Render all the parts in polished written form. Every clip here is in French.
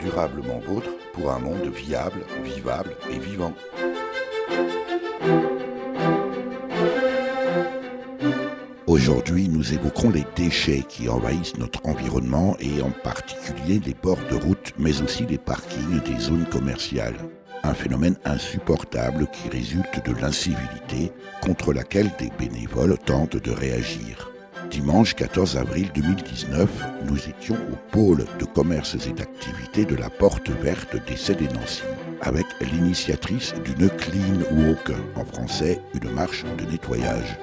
durablement vôtre pour un monde viable, vivable et vivant. Aujourd'hui, nous évoquerons les déchets qui envahissent notre environnement et en particulier les bords de route, mais aussi les parkings des zones commerciales. Un phénomène insupportable qui résulte de l'incivilité contre laquelle des bénévoles tentent de réagir. Dimanche 14 avril 2019, nous étions au pôle de commerces et d'activités de la Porte Verte d'Essey des Nancy, avec l'initiatrice d'une Clean Walk, en français une marche de nettoyage.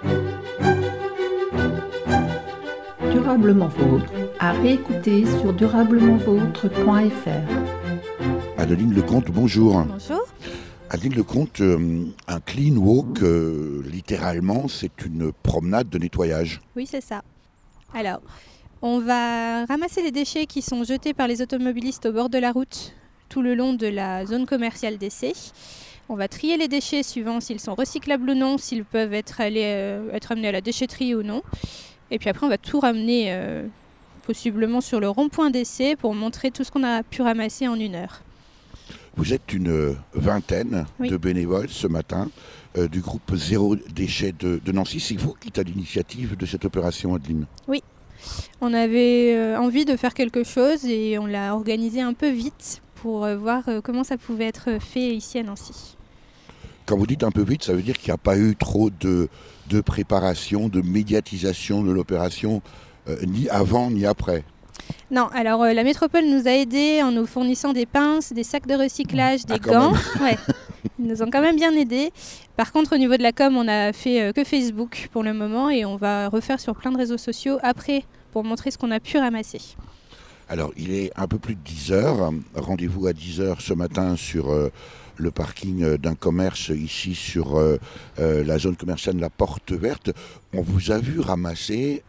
Durablement Vôtre, à réécouter sur durablementvôtre.fr. Adeline Lecomte, bonjour. Bonjour. Adeline Lecomte, un clean walk, littéralement, c'est une promenade de nettoyage. Oui, c'est ça. Alors, on va ramasser les déchets qui sont jetés par les automobilistes au bord de la route tout le long de la zone commerciale d'Essey. On va trier les déchets suivant s'ils sont recyclables ou non, s'ils peuvent être amenés à la déchetterie ou non. Et puis après, on va tout ramener possiblement sur le rond-point d'Essey pour montrer tout ce qu'on a pu ramasser en 1 heure. Vous êtes une vingtaine de bénévoles ce matin du groupe Zéro Déchet de Nancy. C'est vous qui êtes à l'initiative de cette opération, Adeline? Oui, on avait envie de faire quelque chose et on l'a organisé un peu vite pour voir comment ça pouvait être fait ici à Nancy. Quand vous dites un peu vite, ça veut dire qu'il n'y a pas eu trop de préparation, de médiatisation de l'opération, ni avant ni après. Non, alors la métropole nous a aidés en nous fournissant des pinces, des sacs de recyclage, des gants. Ouais, ils nous ont quand même bien aidés. Par contre, au niveau de la com, on a fait que Facebook pour le moment et on va refaire sur plein de réseaux sociaux après pour montrer ce qu'on a pu ramasser. Alors, il est un peu plus de 10h. Rendez-vous à 10h ce matin sur le parking d'un commerce ici sur la zone commerciale de la Porte Verte. On vous a vu ramasser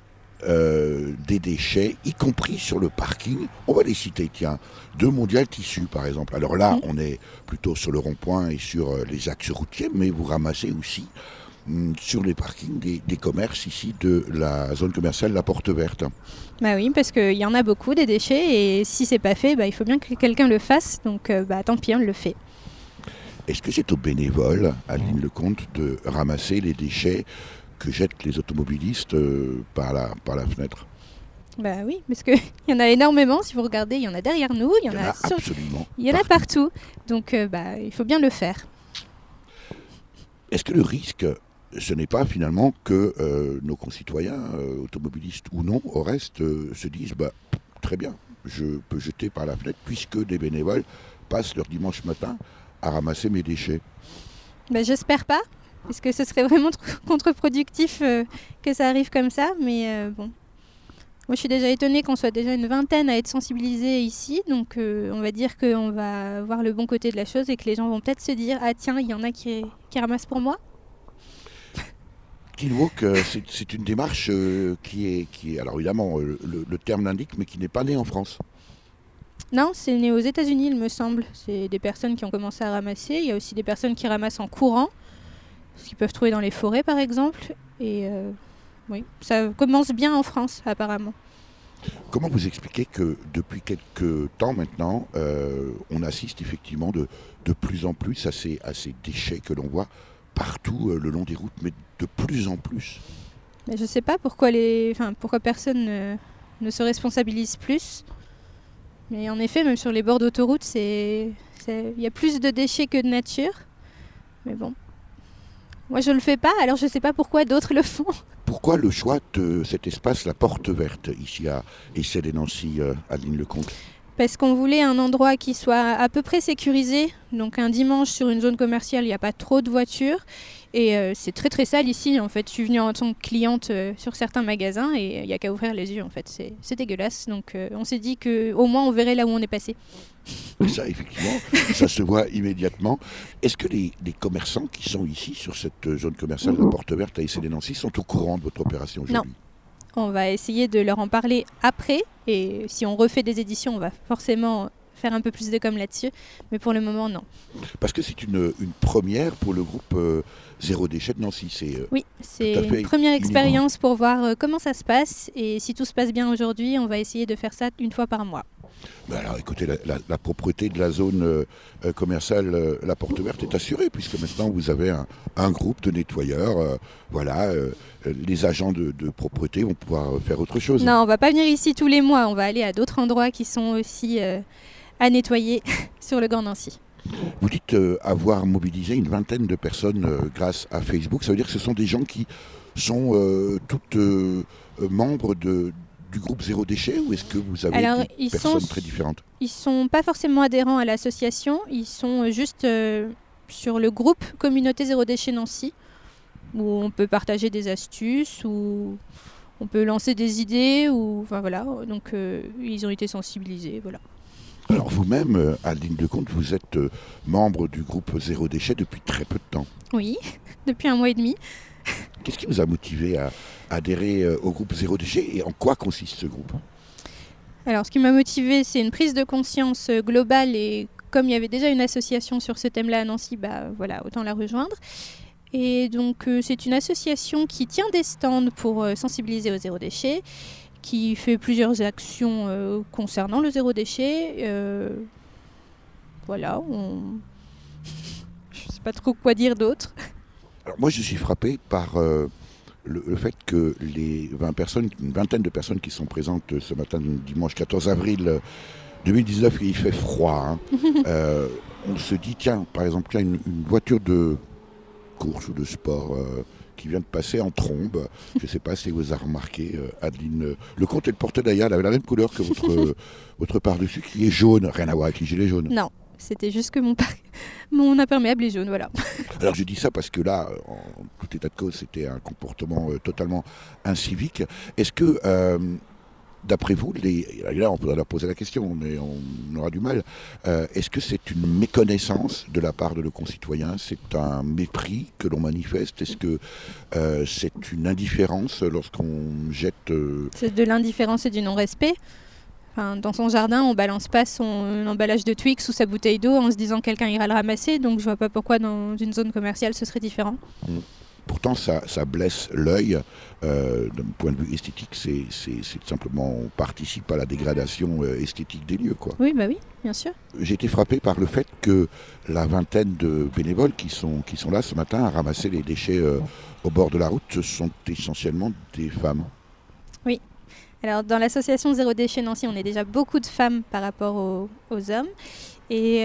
des déchets, y compris sur le parking. On va les citer, tiens, de Mondial Tissu par exemple. Alors là, on est plutôt sur le rond-point et sur les axes routiers, mais vous ramassez aussi sur les parkings des commerces ici de la zone commerciale La Porte Verte. Bah oui, parce qu'il y en a beaucoup des déchets et si c'est pas fait, il faut bien que quelqu'un le fasse, donc tant pis, on le fait. Est-ce que c'est aux bénévoles, Adeline Lecomte, de ramasser les déchets que jettent les automobilistes par la fenêtre? Bah oui, parce qu'il y en a énormément, si vous regardez, il y en a derrière nous, il y en a absolument. Il y en a partout, donc il faut bien le faire. Est-ce que le risque, ce n'est pas finalement que nos concitoyens, automobilistes ou non, au reste, se disent très bien, je peux jeter par la fenêtre puisque des bénévoles passent leur dimanche matin à ramasser mes déchets? J'espère pas, parce que ce serait vraiment contre-productif que ça arrive comme ça, mais bon. Moi je suis déjà étonnée qu'on soit déjà une vingtaine à être sensibilisés ici, donc on va dire qu'on va voir le bon côté de la chose et que les gens vont peut-être se dire « Ah tiens, il y en a qui ramassent pour moi ». Clean Walk, c'est une démarche qui est, alors évidemment, le terme l'indique, mais qui n'est pas née en France. Non, c'est né aux États-Unis, il me semble. C'est des personnes qui ont commencé à ramasser. Il y a aussi des personnes qui ramassent en courant, ce qu'ils peuvent trouver dans les forêts, par exemple. Et oui, ça commence bien en France, apparemment. Comment vous expliquez que depuis quelques temps maintenant, on assiste effectivement de plus en plus à ces déchets que l'on voit partout le long des routes, mais de plus en plus? Je ne sais pas pourquoi personne ne se responsabilise plus. Mais en effet, même sur les bords d'autoroute, il y a plus de déchets que de nature. Mais bon, moi je ne le fais pas, alors je ne sais pas pourquoi d'autres le font. Pourquoi le choix de cet espace, la Porte Verte, ici à Essey des Nancy, Adeline Lecomte? Parce qu'on voulait un endroit qui soit à peu près sécurisé. Donc un dimanche sur une zone commerciale, il n'y a pas trop de voitures. Et c'est très très sale ici en fait. Je suis venue en tant que cliente sur certains magasins et il n'y a qu'à ouvrir les yeux en fait. C'est dégueulasse. Donc on s'est dit qu'au moins on verrait là où on est passé. Ça effectivement, ça se voit immédiatement. Est-ce que les commerçants qui sont ici sur cette zone commerciale de la Porte Verte à Essey des Nancy sont au courant de votre opération aujourd'hui? Non. On va essayer de leur en parler après. Et si on refait des éditions, on va forcément faire un peu plus de com là-dessus. Mais pour le moment, non. Parce que c'est une première pour le groupe Zéro Déchet de Nancy. Oui, c'est une première expérience pour voir comment ça se passe. Et si tout se passe bien aujourd'hui, on va essayer de faire ça 1 fois par mois. Alors écoutez, la propreté de la zone commerciale La Porte Verte est assurée, puisque maintenant vous avez un groupe de nettoyeurs. Les agents de propreté vont pouvoir faire autre chose. Non, on va pas venir ici tous les mois, on va aller à d'autres endroits qui sont aussi à nettoyer sur le Grand Nancy. Vous dites avoir mobilisé une vingtaine de personnes grâce à Facebook. Ça veut dire que ce sont des gens qui sont toutes membres du groupe Zéro Déchet, ou est-ce que vous avez des personnes très différentes? Ils ne sont pas forcément adhérents à l'association, ils sont juste sur le groupe Communauté Zéro Déchet Nancy, où on peut partager des astuces, où on peut lancer des idées, donc ils ont été sensibilisés, voilà. Alors vous-même, Adeline Decomte, vous êtes membre du groupe Zéro Déchet depuis très peu de temps. Oui, depuis 1 mois et demi. Qu'est-ce qui vous a motivé à adhérer au groupe Zéro Déchet et en quoi consiste ce groupe? Alors ce qui m'a motivé, c'est une prise de conscience globale, et comme il y avait déjà une association sur ce thème-là à Nancy, autant la rejoindre. Et donc c'est une association qui tient des stands pour sensibiliser au zéro déchet, qui fait plusieurs actions concernant le zéro déchet. Je ne sais pas trop quoi dire d'autre. Alors moi je suis frappé par le fait que une vingtaine de personnes qui sont présentes ce matin, dimanche 14 avril 2019, il fait froid. On se dit, par exemple, une voiture de course ou de sport qui vient de passer en trombe. Je ne sais pas si vous avez remarqué, Adeline. Le compte, elle portait d'ailleurs, elle avait la même couleur que votre par-dessus, qui est jaune. Rien à voir avec les gilets jaunes. Non, c'était juste que mon imperméable est jaune, voilà. Alors je dis ça parce que là, en tout état de cause, c'était un comportement totalement incivique. Est-ce que, d'après vous, là on pourrait leur poser la question, mais on aura du mal, est-ce que c'est une méconnaissance de la part de nos concitoyens? C'est un mépris que l'on manifeste? Est-ce que c'est une indifférence lorsqu'on jette... C'est de l'indifférence et du non-respect. Dans son jardin, on balance pas son emballage de Twix ou sa bouteille d'eau en se disant que quelqu'un ira le ramasser, donc je vois pas pourquoi dans une zone commerciale ce serait différent. Pourtant, ça blesse l'œil. D'un point de vue esthétique, c'est simplement, on participe à la dégradation esthétique des lieux, quoi. Oui, bien sûr. J'ai été frappé par le fait que la vingtaine de bénévoles qui sont là ce matin à ramasser les déchets au bord de la route, ce sont essentiellement des femmes. Oui. Alors, dans l'association Zéro Déchet Nancy, on est déjà beaucoup de femmes par rapport aux hommes. Et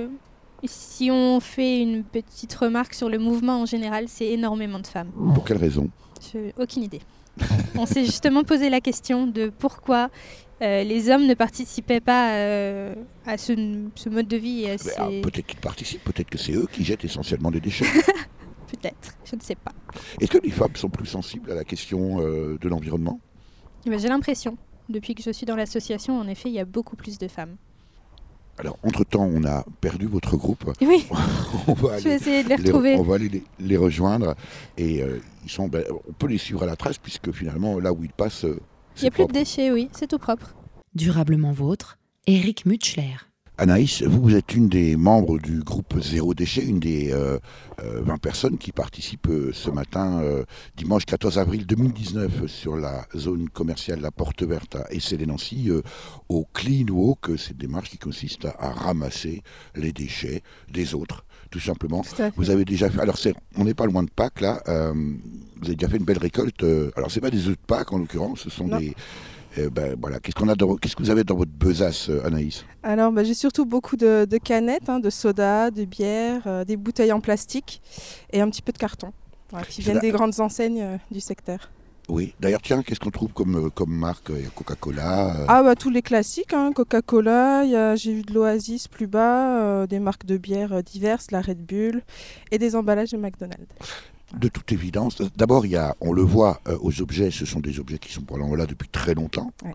si on fait une petite remarque sur le mouvement en général, c'est énormément de femmes. Pour quelle raison? Aucune idée. On s'est justement posé la question de pourquoi les hommes ne participaient pas à ce mode de vie. Peut-être qu'ils participent, peut-être que c'est eux qui jettent essentiellement des déchets. Peut-être, je ne sais pas. Est-ce que les femmes sont plus sensibles à la question de l'environnement? J'ai l'impression. Depuis que je suis dans l'association, en effet, il y a beaucoup plus de femmes. Alors, entre-temps, on a perdu votre groupe. Oui, je vais essayer de les retrouver. On va aller les rejoindre. Et on peut les suivre à la trace, puisque finalement, là où ils passent, il n'y a plus de déchets, oui, c'est tout propre. Durablement vôtre, Éric Mutschler. Anaïs, vous êtes une des membres du groupe Zéro Déchet, une des 20 personnes qui participent ce matin, dimanche 14 avril 2019, sur la zone commerciale La Porte Verte à Essey-les-Nancy, au Clean Walk, cette démarche qui consiste à ramasser les déchets des autres, tout simplement. Vous avez déjà fait, alors on n'est pas loin de Pâques là, vous avez déjà fait une belle récolte, alors c'est pas des œufs de Pâques en l'occurrence, ce sont des... Qu'est-ce que vous avez dans votre besace, Anaïs? Alors, j'ai surtout beaucoup de canettes, de soda, de bière, des bouteilles en plastique et un petit peu de carton, qui viennent des grandes enseignes du secteur. Oui, d'ailleurs, tiens, qu'est-ce qu'on trouve comme marque? Il y a Coca-Cola. Tous les classiques, Coca-Cola, j'ai vu de l'Oasis plus bas, des marques de bière diverses, la Red Bull et des emballages de McDonald's. De toute évidence, d'abord, on le voit aux objets, ce sont des objets qui sont probablement là depuis très longtemps. Ouais.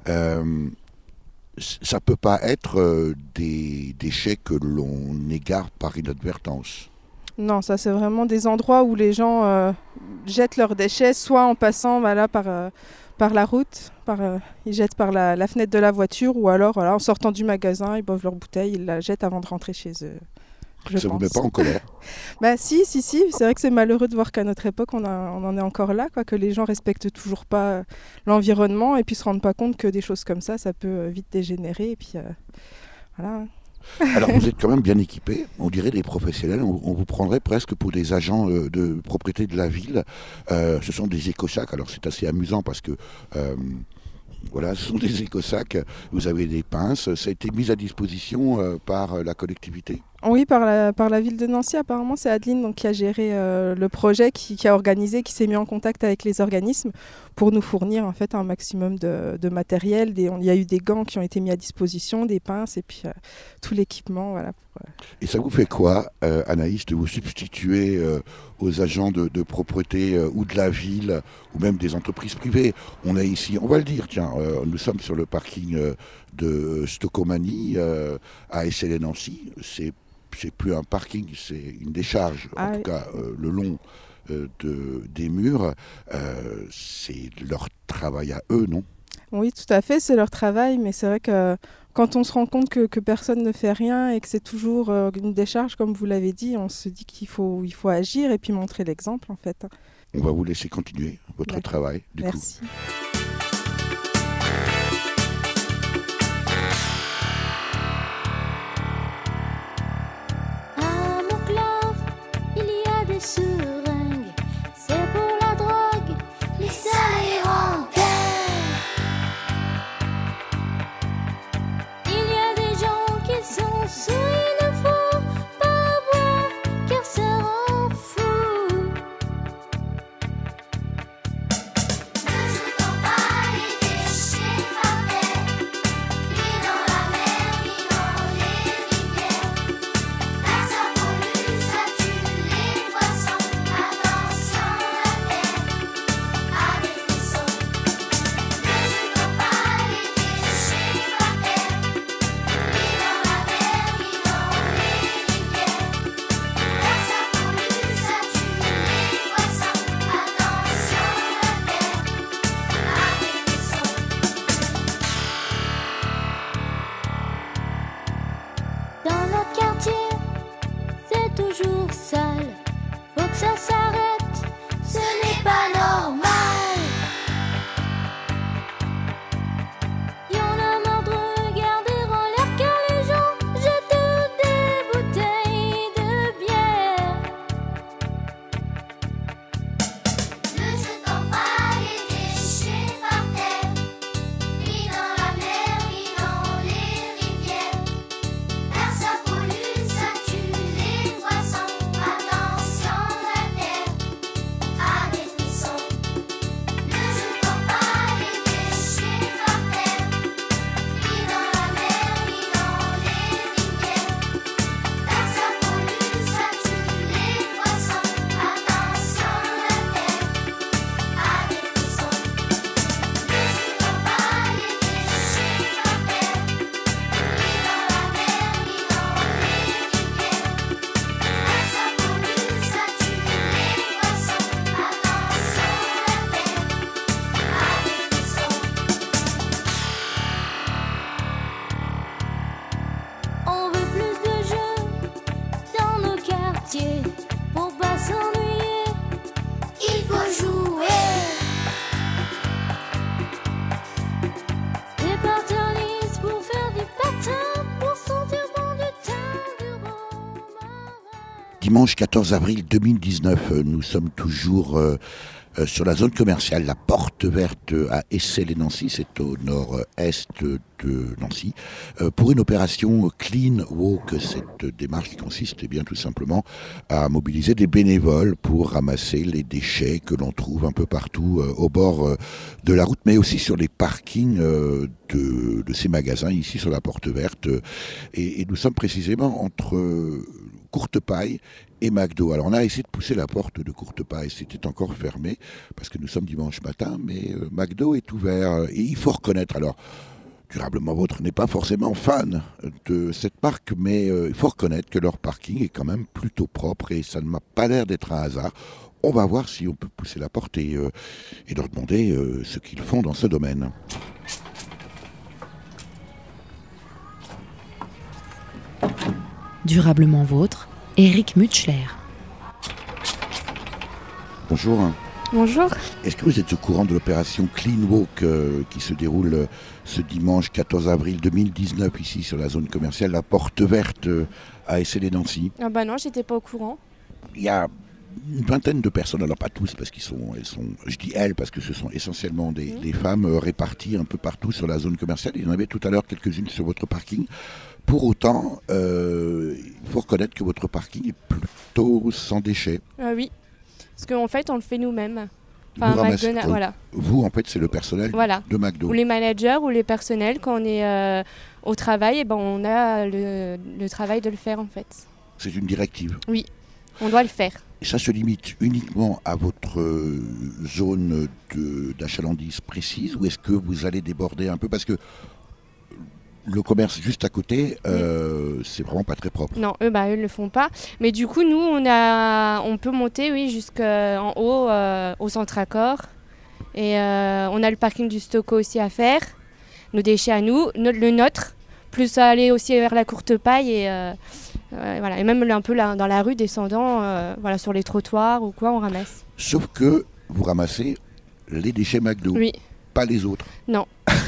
Ça ne peut pas être des déchets que l'on égare par inadvertance. Non, ça c'est vraiment des endroits où les gens jettent leurs déchets, soit en passant par la route, ils jettent par la fenêtre de la voiture, ou alors en sortant du magasin, ils boivent leur bouteille, ils la jettent avant de rentrer chez eux. je vous pense. met pas en colère? Si, c'est vrai que c'est malheureux de voir qu'à notre époque, on en est encore là, quoi, que les gens respectent toujours pas l'environnement et puis se rendent pas compte que des choses comme ça peut vite dégénérer. Et puis voilà. Alors vous êtes quand même bien équipés, on dirait des professionnels, on vous prendrait presque pour des agents de propriété de la ville. Ce sont des éco-sacs, alors c'est assez amusant parce que voilà, ce sont des éco-sacs, vous avez des pinces, ça a été mis à disposition par la collectivité. Oui, par la ville de Nancy, apparemment, c'est Adeline donc, qui a géré le projet, qui a organisé, qui s'est mis en contact avec les organismes pour nous fournir en fait un maximum de matériel. Il y a eu des gants qui ont été mis à disposition, des pinces et puis tout l'équipement. Voilà, Et ça vous fait quoi, Anaïs, de vous substituer aux agents de propreté ou de la ville ou même des entreprises privées? On est ici, on va le dire, tiens, nous sommes sur le parking de Stocomanie à Essel-et-Nancy. C'est plus un parking, c'est une décharge, en tout cas le long des murs. C'est leur travail à eux, non? Oui, tout à fait, c'est leur travail, mais c'est vrai que quand on se rend compte que personne ne fait rien et que c'est toujours une décharge, comme vous l'avez dit, on se dit qu'il faut agir et puis montrer l'exemple en fait. On va vous laisser continuer votre travail, du Merci. coup. Seringues, c'est pour la drogue, mais ça les rend dingues. Il y a des gens qui sont sous, il ne faut pas boire car ça rend fou. Ne jetons pas les déchets par terre, ni dans la mer, ni dans les rivières. Là ça pollue, ça tue les poissons. Attention la terre a des frissons. Ne jetons pas les déchets par terre, ni dans la mer, ni dans les rivières. Là ça pollue, ça tue les poissons. Attention la terre a des frissons. Dans notre quartier, c'est toujours sale. Faut que ça s'arrête, ce n'est pas normal. Y en a marre de regarder en l'air car les gens jettent des bouteilles de bière. Ne jetons pas les déchets par terre, ni dans la mer, ni dans les rivières. Car ça pollue, ça tue les poissons. Attention la terre a des frissons. Ne jetons pas les déchets par terre, ni dans la mer, ni dans les rivières. Car ça pollue, ça tue les poissons. Attention la terre a des frissons. Ne jetons pas les déchets par terre, ni dans la mer, ni dans les rivières. Car ça pollue, ça tue les poissons. Attention la terre a des frissons. On veut plus de jeux dans nos quartiers pour pas s'ennuyer. Il faut jouer. Des patins lisses pour faire du patin, pour sentir bon du thym, du romarin. Dimanche 14 avril 2019, nous sommes toujours sur la zone commerciale, la Porte Verte à Essel-et-Nancy, c'est au nord-est de Nancy, pour une opération Clean Walk. Cette démarche qui consiste eh bien tout simplement à mobiliser des bénévoles pour ramasser les déchets que l'on trouve un peu partout au bord de la route, mais aussi sur les parkings de ces magasins ici sur la Porte Verte. Et nous sommes précisément entre Courtepaille et McDo. Alors on a essayé de pousser la porte de Courtepaille, c'était encore fermé parce que nous sommes dimanche matin, mais McDo est ouvert et il faut reconnaître, alors Durablement Vôtre n'est pas forcément fan de cette marque, mais il faut reconnaître que leur parking est quand même plutôt propre et ça ne m'a pas l'air d'être un hasard. On va voir si on peut pousser la porte et leur demander ce qu'ils font dans ce domaine. Durablement Vôtre, Éric Mutschler. Bonjour. Bonjour. Est-ce que vous êtes au courant de l'opération Clean Walk qui se déroule ce dimanche 14 avril 2019 ici sur la zone commerciale, la porte verte à SLD-Nancy? Ah bah non, j'étais pas au courant. Il y a une vingtaine de personnes, alors pas tous parce elles sont, je dis elles parce que ce sont essentiellement des femmes réparties un peu partout sur la zone commerciale. Il y en avait tout à l'heure quelques-unes sur votre parking. Pour autant, il faut reconnaître que votre parking est plutôt sans déchets. Oui, parce qu'en fait, on le fait nous-mêmes. Vous ramassez- McDonald's, voilà. Vous, en fait, c'est le personnel Voilà. de McDo. Ou les managers ou les personnels, quand on est au travail, et ben on a le travail de le faire en fait. C'est une directive. On doit le faire. Et ça se limite uniquement à votre zone d'achalandise précise ou est-ce que vous allez déborder un peu? Parce que le commerce juste à côté, c'est vraiment pas très propre. Non, eux le font pas. Mais du coup, nous, on peut monter, oui, jusqu'en haut, au centre Accor. Et on a le parking du Stoco aussi à faire. Nos déchets à nous, le nôtre. Plus aller aussi vers la courte paille et voilà. Et même un peu là, dans la rue, descendant, voilà, sur les trottoirs ou quoi, on ramasse. Sauf que vous ramassez les déchets McDo, Oui. pas les autres. Non.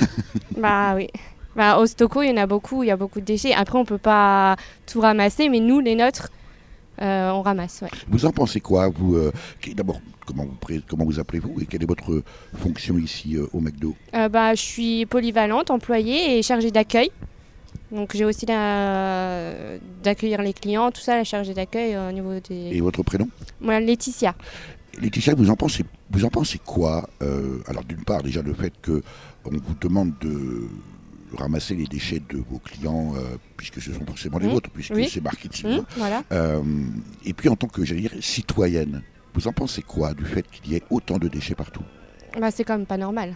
Oui. Au Stoco, il y a beaucoup de déchets. Après, on peut pas tout ramasser, mais nous, les nôtres, on ramasse. Ouais. Vous en pensez quoi, vous d'abord, comment vous appelez-vous et quelle est votre fonction ici au McDo? Je suis polyvalente, employée et chargée d'accueil. Donc j'ai aussi d'accueillir les clients, tout ça, la chargée d'accueil au niveau des... Et votre prénom? Moi, Laetitia. Laetitia, vous en pensez quoi? Alors d'une part, déjà le fait qu'on vous demande de ramasser les déchets de vos clients, puisque ce sont forcément les vôtres, puisque Oui. c'est marqué dessus. Voilà. Et puis en tant que, j'allais dire, citoyenne, vous en pensez quoi du fait qu'il y ait autant de déchets partout? C'est quand même pas normal.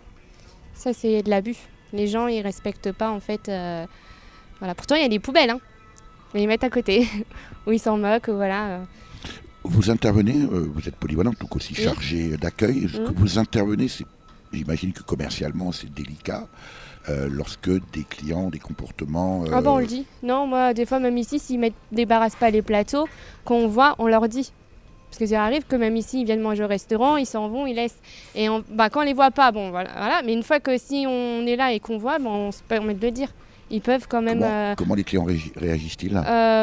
Ça, c'est de l'abus. Les gens, ils respectent pas, en fait. Voilà. Pourtant, il y a des poubelles, hein. Mais ils mettent à côté. Ou ils s'en moquent, voilà. Vous intervenez, vous êtes polyvalente, donc aussi chargée d'accueil. Est-ce que vous intervenez, j'imagine que commercialement, c'est délicat, lorsque des clients, des comportements... On le dit. Non, moi, des fois, même ici, s'ils débarrassent pas les plateaux, quand on voit, on leur dit. Parce que ça arrive que même ici, ils viennent manger au restaurant, ils s'en vont, ils laissent. Et quand on les voit pas, voilà. Mais une fois que si on est là et qu'on voit, on se permet de le dire. Ils peuvent quand même... Comment les clients réagissent-ils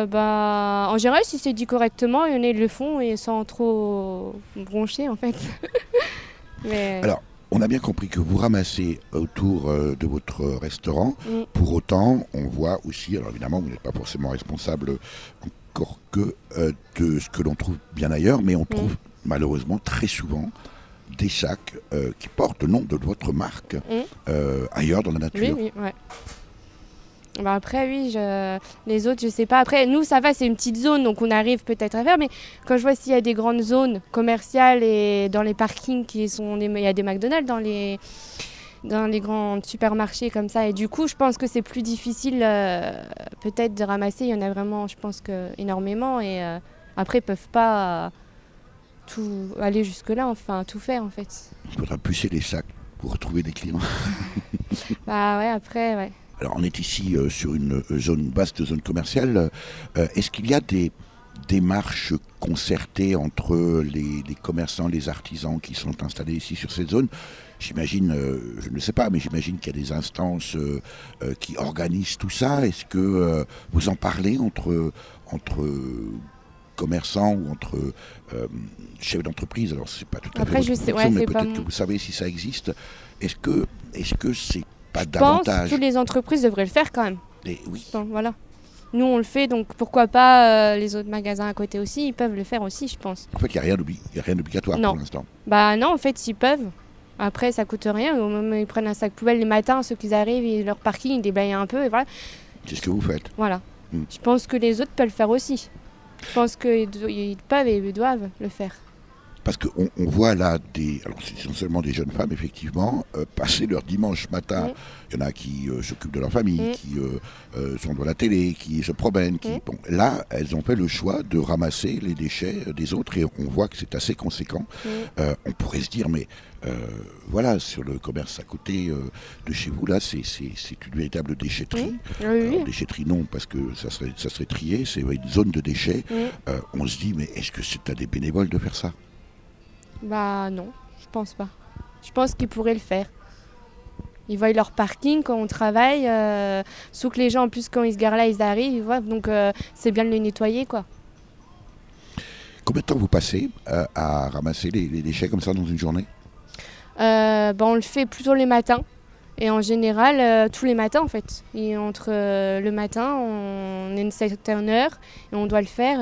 En général, si c'est dit correctement, il y en a, ils le font et sans trop broncher, en fait. Mais... Alors, on a bien compris que vous ramassez autour de votre restaurant. Pour autant, on voit aussi, alors évidemment, vous n'êtes pas forcément responsable encore que de ce que l'on trouve bien ailleurs, mais on trouve malheureusement très souvent des sacs qui portent le nom de votre marque ailleurs dans la nature. Oui, ouais. Après, oui, les autres, je sais pas. Après, nous, ça va, c'est une petite zone, donc on arrive peut-être à faire. Mais quand je vois s'il y a des grandes zones commerciales et dans les parkings, il y a des McDonald's dans les grands supermarchés comme ça. Et du coup, je pense que c'est plus difficile peut-être de ramasser. Il y en a vraiment, je pense, énormément. Et après, ils peuvent pas tout aller jusque-là, enfin, tout faire, en fait. Il faudra pucer les sacs pour retrouver des clients. Après, ouais. Alors, on est ici sur une vaste zone commerciale. Est-ce qu'il y a des démarches concertées entre les commerçants, les artisans qui sont installés ici sur cette zone? J'imagine, je ne sais pas, mais j'imagine qu'il y a des instances qui organisent tout ça. Est-ce que vous en parlez entre commerçants ou entre chefs d'entreprise? Alors, c'est pas tout à fait votre fonction, mais peut-être que vous savez si ça existe. Est-ce que c'est pas davantage? Je pense que toutes les entreprises devraient le faire quand même. Oui. Donc, voilà. Nous, on le fait, donc pourquoi pas les autres magasins à côté aussi, ils peuvent le faire aussi, je pense. En fait, il n'y a rien d'obligatoire pour l'instant. Non, en fait, ils peuvent. Après, ça coûte rien. Au moment où ils prennent un sac poubelle les matins, ceux qui arrivent, leur parking, ils déblayent un peu, et voilà. C'est ce que vous faites. Voilà. Je pense que les autres peuvent le faire aussi. Je pense qu'ils peuvent et ils doivent le faire. Parce qu'on voit là alors c'est essentiellement des jeunes femmes effectivement, passer leur dimanche matin. Oui. Il y en a qui s'occupent de leur famille, Oui. qui sont devant la télé, qui se promènent. Oui. Bon, là, elles ont fait le choix de ramasser les déchets des autres et on voit que c'est assez conséquent. Oui. On pourrait se dire, mais voilà, sur le commerce à côté de chez vous, là, c'est une véritable déchetterie. Oui, oui, Alors, oui. déchetterie, non, parce que ça serait trié, c'est une zone de déchets. Oui. On se dit, mais est-ce que c'est à des bénévoles de faire ça? Bah non, je pense pas. Je pense qu'ils pourraient le faire. Ils voient leur parking quand on travaille, sauf que les gens en plus quand ils se garent là, ils arrivent, ils voient, donc c'est bien de les nettoyer quoi. Combien de temps vous passez à ramasser les déchets comme ça dans une journée? On le fait plutôt les matins. Et en général, tous les matins en fait. Et entre le matin, on est une certaine heure et on doit le faire.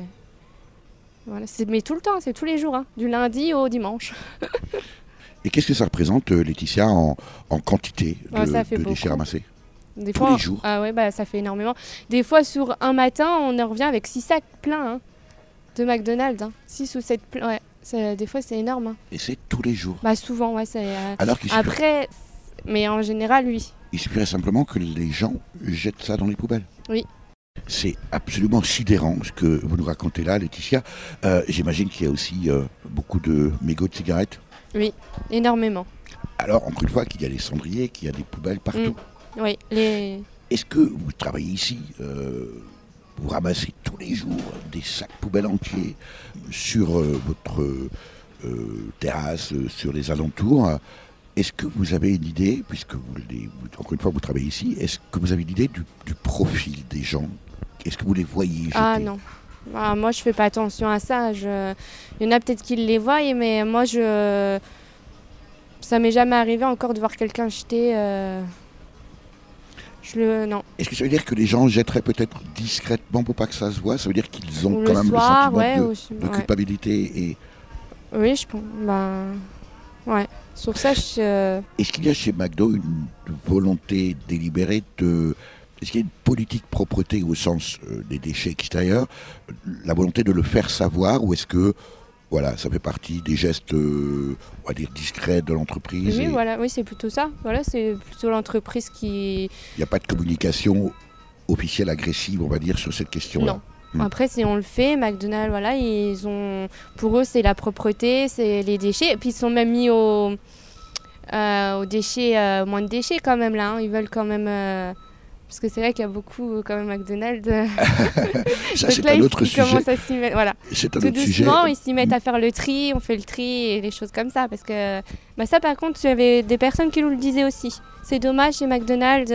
Voilà. Mais tout le temps, c'est tous les jours, hein, du lundi au dimanche. Et qu'est-ce que ça représente, Laetitia, en quantité Ça fait de déchets beaucoup. ramassés? Des Tous les jours? Ah ouais, ça fait énormément. Des fois, sur un matin, on en revient avec 6 sacs pleins hein, de McDonald's. 6 ou 7 pleins. Ouais, des fois, c'est énorme. Hein. Et c'est tous les jours? Souvent, ouais. Alors qu'il suffirait, Après, mais en général, oui. il suffirait simplement que les gens jettent ça dans les poubelles. Oui. C'est absolument sidérant ce que vous nous racontez là, Laetitia. J'imagine qu'il y a aussi beaucoup de mégots de cigarettes. Oui, énormément. Alors, encore une fois, qu'il y a des cendriers, qu'il y a des poubelles partout. Oui, Est-ce que vous travaillez ici, vous ramassez tous les jours des sacs poubelles entiers sur votre terrasse, sur les alentours? Est-ce que vous avez une idée, puisque encore une fois vous travaillez ici, est-ce que vous avez une idée du profil des gens? Est-ce que vous les voyez jeter? Ah non. Moi, je fais pas attention à ça. Il y en a peut-être qui les voient, mais moi, ça m'est jamais arrivé encore de voir quelqu'un jeter. Non. Est-ce que ça veut dire que les gens jetteraient peut-être discrètement pour pas que ça se voit? Ça veut dire qu'ils ont Ou quand le même soir, le sentiment ouais, de culpabilité et... Oui, je pense. Ouais. Sur ça, Est-ce qu'il y a chez McDo une volonté délibérée Est-ce qu'il y a une politique propreté au sens des déchets extérieurs, la volonté de le faire savoir, ou est-ce que voilà, ça fait partie des gestes, on va dire, discrets de l'entreprise? Oui, c'est plutôt ça. Voilà, c'est plutôt l'entreprise qui... Il n'y a pas de communication officielle agressive, on va dire, sur cette question-là? Non. Après, si on le fait, McDonald's, voilà, pour eux, c'est la propreté, c'est les déchets. Et puis, ils sont même mis aux déchets, moins de déchets quand même, là. Hein. Ils veulent quand même... Parce que c'est vrai qu'il y a beaucoup, quand même, McDonald's. Ça, c'est un autre sujet. Ils commencent à s'y mettre, voilà. C'est un Tout autre sujet. doucement, ils s'y mettent à faire le tri, on fait le tri et des choses comme ça. Parce que ça, par contre, il y avait des personnes qui nous le disaient aussi. C'est dommage chez McDonald's,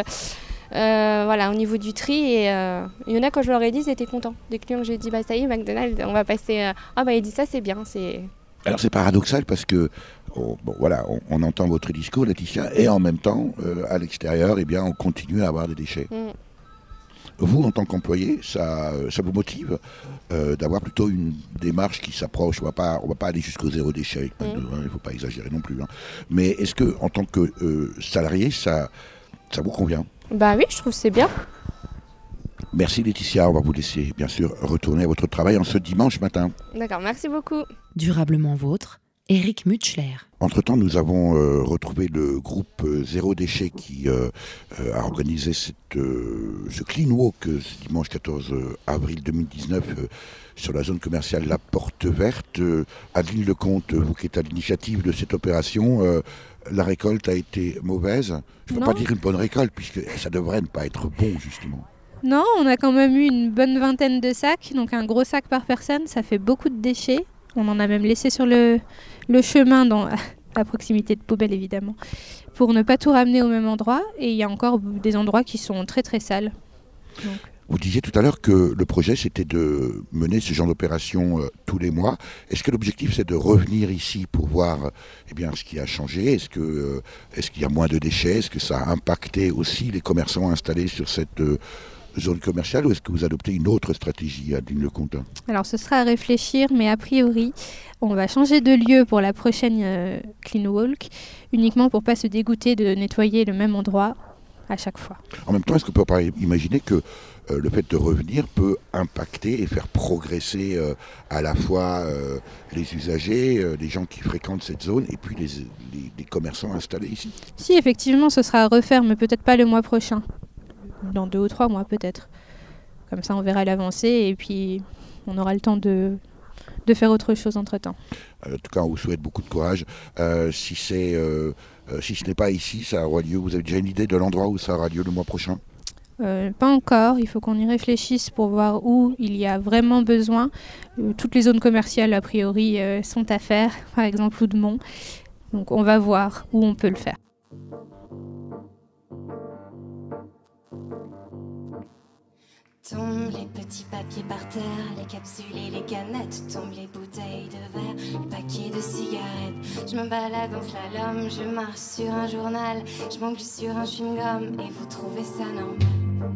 au niveau du tri. Et il y en a, quand je leur ai dit, ils étaient contents. Des clients que j'ai dit, ça y est, McDonald's, on va passer... il dit ça, c'est bien. Alors c'est paradoxal parce que on entend votre discours, Laetitia, et en même temps, à l'extérieur, on continue à avoir des déchets. Vous, en tant qu'employé, ça vous motive d'avoir plutôt une démarche qui s'approche. On va pas aller jusqu'au zéro déchet avec McDo, il ne faut pas exagérer non plus. Hein. Mais est-ce que, en tant que salarié, ça vous convient? Oui, je trouve que c'est bien. Merci Laetitia, on va vous laisser bien sûr retourner à votre travail en ce dimanche matin. D'accord, merci beaucoup. Durablement vôtre, Éric Mutschler. Entre-temps, nous avons retrouvé le groupe Zéro Déchet qui a organisé ce Clean Walk ce dimanche 14 avril 2019 sur la zone commerciale La Porte Verte. Adeline Lecomte, vous qui êtes à l'initiative de cette opération, la récolte a été mauvaise. Je ne peux pas dire une bonne récolte puisque ça devrait ne pas être bon justement. Non, on a quand même eu une bonne vingtaine de sacs, donc un gros sac par personne, ça fait beaucoup de déchets. On en a même laissé sur le chemin, à proximité de poubelles évidemment, pour ne pas tout ramener au même endroit. Et il y a encore des endroits qui sont très très sales. Donc. Vous disiez tout à l'heure que le projet c'était de mener ce genre d'opération tous les mois. Est-ce que l'objectif c'est de revenir ici pour voir ce qui a changé? Est-ce qu'il y a moins de déchets? Est-ce que ça a impacté aussi les commerçants installés sur cette zone commerciale, ou est-ce que vous adoptez une autre stratégie, Adeline Lecomte? Alors ce sera à réfléchir, mais a priori on va changer de lieu pour la prochaine Clean Walk, uniquement pour ne pas se dégoûter de nettoyer le même endroit à chaque fois. En même temps, est-ce qu'on peut pas imaginer que le fait de revenir peut impacter et faire progresser à la fois les usagers, les gens qui fréquentent cette zone et puis les commerçants installés ici? Si, effectivement, ce sera à refaire, mais peut-être pas le mois prochain. Dans 2 ou 3 mois, peut-être. Comme ça, on verra l'avancée et puis on aura le temps de faire autre chose entre-temps. En tout cas, on vous souhaite beaucoup de courage. Si ce n'est pas ici, ça aura lieu. Vous avez déjà une idée de l'endroit où ça aura lieu le mois prochain? Pas encore, il faut qu'on y réfléchisse pour voir où il y a vraiment besoin. Toutes les zones commerciales, a priori, sont à faire, par exemple Houdemont. Donc on va voir où on peut le faire. Tombent les petits papiers par terre, les capsules et les canettes. Tombent les bouteilles de verre, les paquets de cigarettes. Je me balade en slalom, je marche sur un journal. Je m'engueule sur un chewing-gum et vous trouvez ça normal.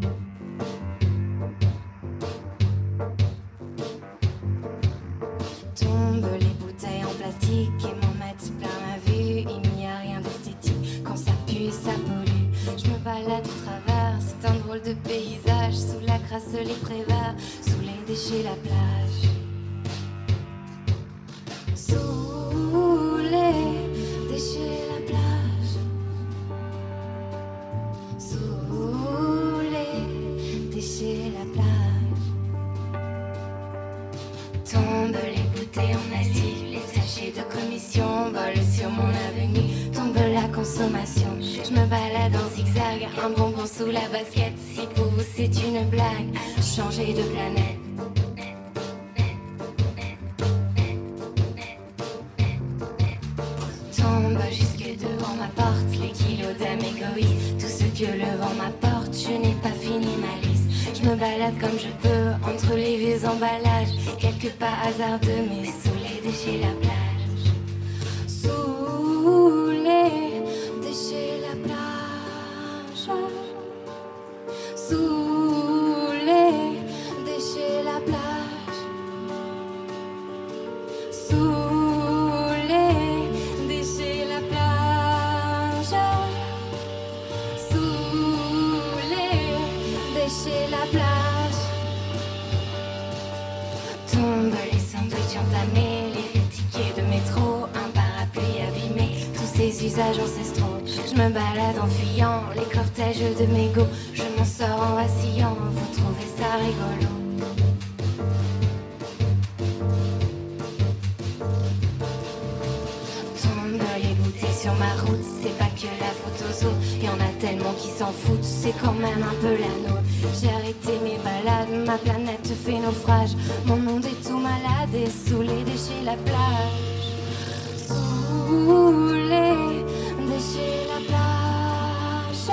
Tombent les bouteilles en plastique et m'en mettent plein ma vue. Il n'y a rien d'esthétique, quand ça pue, ça pollue. Je me balade au travers, c'est un drôle de paysage. Sous la crasse, les préverts, sous les déchets, la plage. Sous les déchets, la plage. Sous les déchets, la plage. Tombent les bouteilles en acide, les sachets de commission volent sur mon avenue. Tombe la consommation, je me balade en zigzag, un bonbon sous la basket. Si pour vous c'est une blague, changer de planète. Tombe jusque devant ma porte, les kilos d'âme égoïste. Tout ce que le vent m'apporte, je n'ai pas fini ma liste. Je me balade comme je peux, entre les vieux emballages. Quelques pas hasardeux, mais sous les déchets, la plage. Sous les déchets, la plage. Sous les déchets, la plage. Sous les déchets, la plage. Sous les déchets, la plage. Tombent les sandwichs entamés, les tickets de métro, un parapluie abîmé, tous ces usages ancestraux. Je me balade en fuyant les cortèges de mégots. Je m'en sors en vacillant, vous trouvez ça rigolo? Tombent les bouteilles sur ma route, c'est pas que la faute aux autres. Y'en a tellement qui s'en foutent, c'est quand même un peu la nôtre. J'ai arrêté mes balades, ma planète fait naufrage. Mon monde est tout malade et sous les déchets, la plage. Sous les déchets, la plage.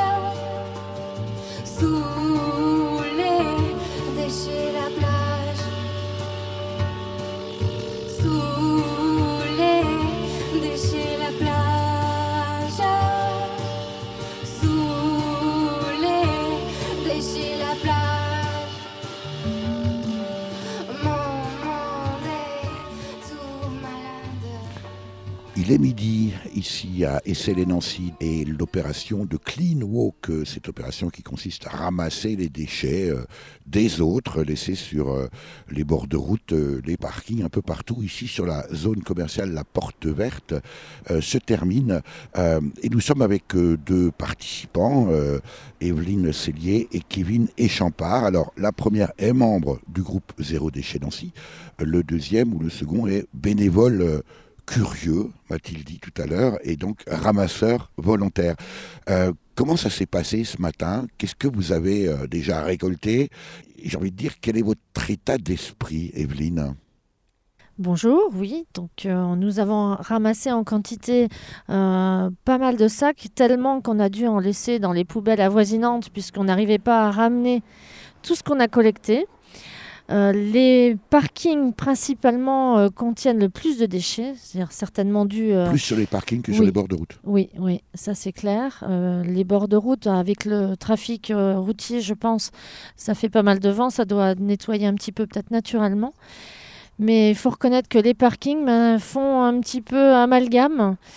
Sous les déchets, la plage. Sous les déchets, la plage. Sous les déchets, la plage. Mon monde est tout malade. Il est midi ici à Essey-les-Nancy et l'opération de Clean Walk, cette opération qui consiste à ramasser les déchets des autres laissés sur les bords de route, les parkings, un peu partout ici sur la zone commerciale La Porte Verte, se termine. Et nous sommes avec 2 participants, Evelyne Cellier et Kevin Échampard. Alors la première est membre du groupe Zéro Déchet Nancy, le deuxième ou le second est bénévole curieux, m'a-t-il dit tout à l'heure, et donc ramasseur volontaire. Comment ça s'est passé ce matin? Qu'est-ce que vous avez déjà récolté? J'ai envie de dire, quel est votre état d'esprit, Evelyne? Bonjour, oui, donc nous avons ramassé en quantité pas mal de sacs, tellement qu'on a dû en laisser dans les poubelles avoisinantes puisqu'on n'arrivait pas à ramener tout ce qu'on a collecté. Les parkings principalement contiennent le plus de déchets, c'est-à-dire certainement dû... Plus sur les parkings que sur les bords de route. Oui, ça c'est clair. Les bords de route, avec le trafic routier, je pense, ça fait pas mal de vent, ça doit nettoyer un petit peu peut-être naturellement. Mais il faut reconnaître que les parkings font un petit peu amalgame.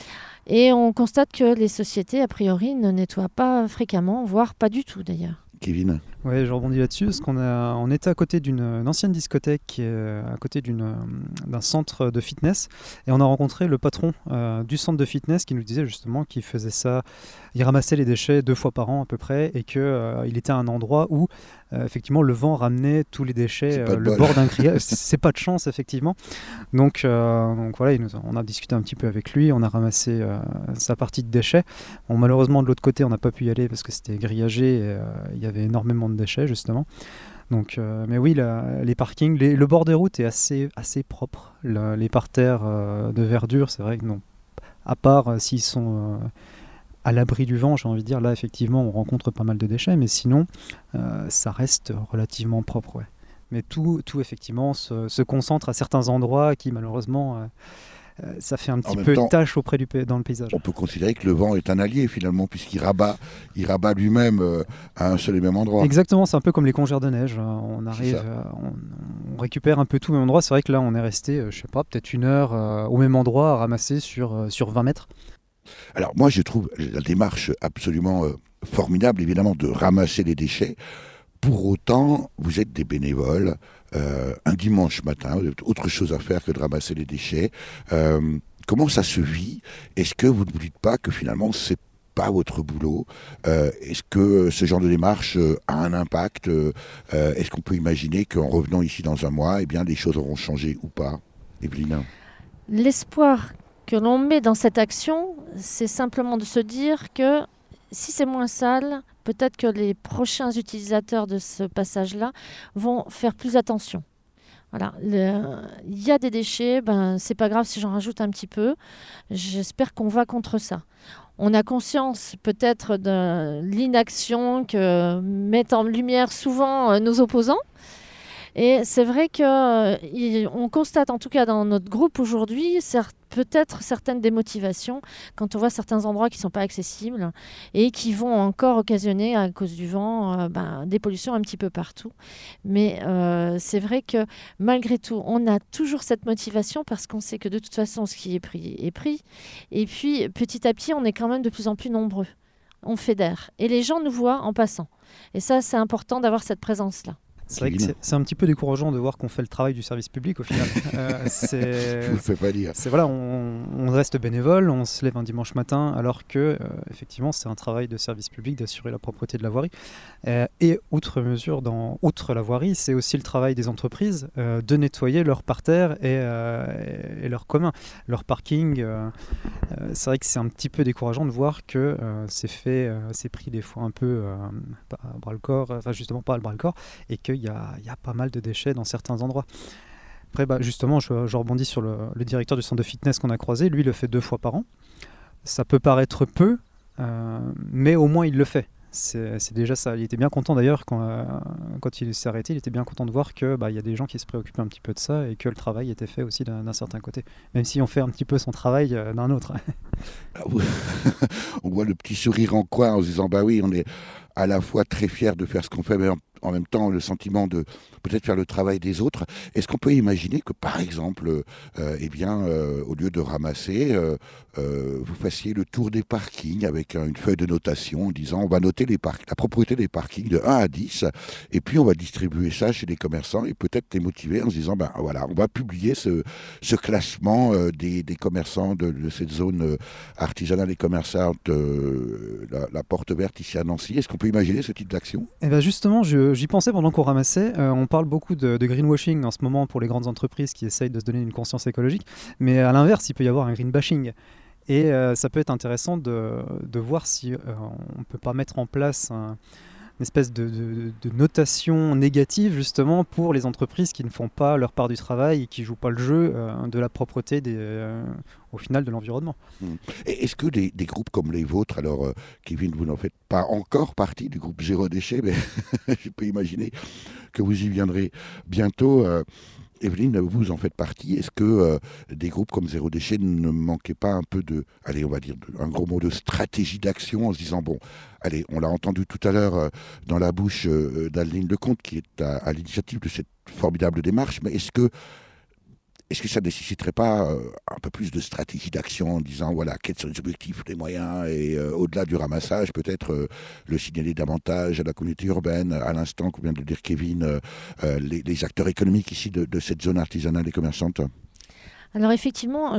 Et on constate que les sociétés, a priori, ne nettoient pas fréquemment, voire pas du tout d'ailleurs. Kevin? Oui, je rebondis là-dessus parce on était à côté d'une ancienne discothèque qui est à côté d'un centre de fitness et on a rencontré le patron du centre de fitness qui nous disait justement qu'il faisait ça, il ramassait les déchets 2 fois par an à peu près et qu'il était à un endroit où effectivement le vent ramenait tous les déchets le bord d'un grillage. C'est pas de chance effectivement. Donc voilà, on a discuté un petit peu avec lui, on a ramassé sa partie de déchets. Bon, malheureusement de l'autre côté on n'a pas pu y aller parce que c'était grillagé et il y avait énormément de déchets justement. Donc, mais oui, les parkings, le bord des routes est assez propre. Les parterres de verdure, c'est vrai que non. À part s'ils sont à l'abri du vent, j'ai envie de dire, là effectivement on rencontre pas mal de déchets, mais sinon ça reste relativement propre. Ouais. Mais tout effectivement se concentre à certains endroits qui malheureusement ça fait un petit peu tâche dans le paysage. On peut considérer que le vent est un allié finalement, puisqu'il rabat lui-même à un seul et même endroit. Exactement, c'est un peu comme les congères de neige. On arrive, on récupère un peu tout au même endroit. C'est vrai que là, on est resté, je sais pas, peut-être 1 heure au même endroit à ramasser sur 20 mètres. Alors moi, je trouve la démarche absolument formidable, évidemment, de ramasser les déchets. Pour autant, vous êtes des bénévoles. Un dimanche matin, vous avez autre chose à faire que de ramasser les déchets. Comment ça se vit? Est-ce que vous ne vous dites pas que finalement c'est pas votre boulot? Est-ce que ce genre de démarche a un impact? Est-ce qu'on peut imaginer qu'en revenant ici dans un mois, eh bien, les choses auront changé ou pas? Evelyne? L'espoir que l'on met dans cette action, c'est simplement de se dire que si c'est moins sale, peut-être que les prochains utilisateurs de ce passage-là vont faire plus attention. Voilà, il y a des déchets, c'est pas grave si j'en rajoute un petit peu. J'espère qu'on va contre ça. On a conscience peut-être de l'inaction que mettent en lumière souvent nos opposants. Et c'est vrai qu'on constate, en tout cas dans notre groupe aujourd'hui, peut-être certaines démotivations quand on voit certains endroits qui ne sont pas accessibles et qui vont encore occasionner, à cause du vent, des pollutions un petit peu partout. Mais c'est vrai que malgré tout, on a toujours cette motivation parce qu'on sait que de toute façon, ce qui est pris est pris. Et puis, petit à petit, on est quand même de plus en plus nombreux. On fédère. Et les gens nous voient en passant. Et ça, c'est important d'avoir cette présence-là. C'est vrai que c'est un petit peu décourageant de voir qu'on fait le travail du service public au final. Je vous le fais pas dire. Voilà, on reste bénévole, on se lève un dimanche matin, alors que effectivement c'est un travail de service public d'assurer la propreté de la voirie. Et outre la voirie, c'est aussi le travail des entreprises de nettoyer leurs parterres et leurs communs, leurs parkings. C'est vrai que c'est un petit peu décourageant de voir que c'est pris des fois un peu à bras-le-corps, enfin justement pas à bras-le-corps, et qu'il y a pas mal de déchets dans certains endroits. Après, justement, je rebondis sur le directeur du centre de fitness qu'on a croisé. Lui, il le fait 2 fois par an. Ça peut paraître peu, mais au moins, il le fait. C'est déjà ça. Il était bien content d'ailleurs quand il s'est arrêté. Il était bien content de voir qu'il y a des gens qui se préoccupaient un petit peu de ça et que le travail était fait aussi d'un certain côté. Même si on fait un petit peu son travail d'un autre. On voit le petit sourire en coin en se disant oui, on est à la fois très fiers de faire ce qu'on fait, mais en même temps le sentiment de peut-être faire le travail des autres. Est-ce qu'on peut imaginer que par exemple, au lieu de ramasser, vous fassiez le tour des parkings avec une feuille de notation en disant on va noter la propriété des parkings de 1 à 10 et puis on va distribuer ça chez les commerçants et peut-être les motiver en se disant on va publier ce classement des commerçants de cette zone artisanale et commerçante, la porte verte ici à Nancy. Est-ce qu'on peut imaginer ce type d'action? Justement, j'y pensais pendant qu'on ramassait. On parle beaucoup de greenwashing en ce moment pour les grandes entreprises qui essayent de se donner une conscience écologique, mais à l'inverse, il peut y avoir un greenbashing. Et ça peut être intéressant de voir si on ne peut pas mettre en place une espèce de notation négative justement pour les entreprises qui ne font pas leur part du travail et qui ne jouent pas le jeu de la propreté au final de l'environnement. Et est-ce que des groupes comme les vôtres, alors Kevin, vous n'en faites pas encore partie du groupe Zéro Déchet, mais je peux imaginer que vous y viendrez bientôt. Evelyne, vous en faites partie. Est-ce que des groupes comme Zéro Déchet ne manquaient pas un peu un gros mot de stratégie d'action en se disant on l'a entendu tout à l'heure dans la bouche d'Adeline Lecomte qui est à l'initiative de cette formidable démarche, mais est-ce Est-ce que ça ne nécessiterait pas un peu plus de stratégie d'action en disant, voilà, quels sont les objectifs, les moyens, et au-delà du ramassage, peut-être le signaler davantage à la communauté urbaine, à l'instant qu'on vient de dire Kevin, les acteurs économiques ici de cette zone artisanale et commerçante? Alors effectivement,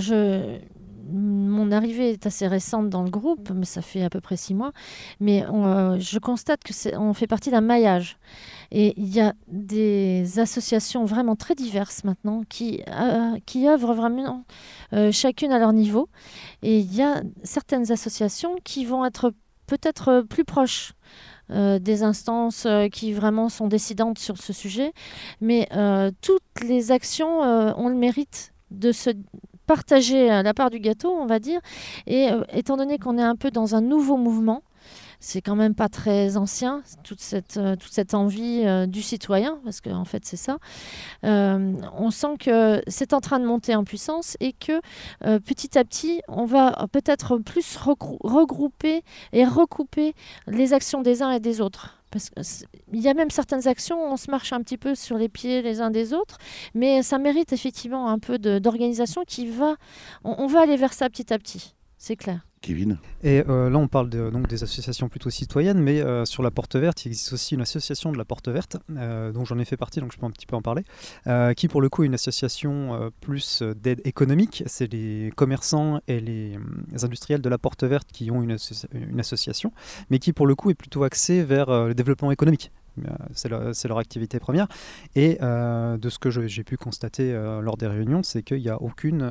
mon arrivée est assez récente dans le groupe, mais ça fait à peu près 6 mois. Mais je constate qu'on fait partie d'un maillage. Et il y a des associations vraiment très diverses maintenant qui œuvrent vraiment chacune à leur niveau. Et il y a certaines associations qui vont être peut-être plus proches des instances qui vraiment sont décidantes sur ce sujet. Mais toutes les actions ont le mérite de se partager la part du gâteau, on va dire. Et étant donné qu'on est un peu dans un nouveau mouvement, c'est quand même pas très ancien, toute cette envie du citoyen, parce qu'en fait c'est ça. On sent que c'est en train de monter en puissance et que petit à petit, on va peut-être plus regrouper et recouper les actions des uns et des autres. Parce qu'il y a même certaines actions où on se marche un petit peu sur les pieds les uns des autres, mais ça mérite effectivement un peu d'organisation on va aller vers ça petit à petit, c'est clair. Kevin. Et là, on parle donc des associations plutôt citoyennes, mais sur la Porte Verte, il existe aussi une association de la Porte Verte, dont j'en ai fait partie, donc je peux un petit peu en parler, qui pour le coup est une association plus d'aide économique. C'est les commerçants et les industriels de la Porte Verte qui ont une association, mais qui pour le coup est plutôt axée vers le développement économique. C'est leur activité première. Et de ce que j'ai pu constater lors des réunions, c'est qu'il n'y a aucune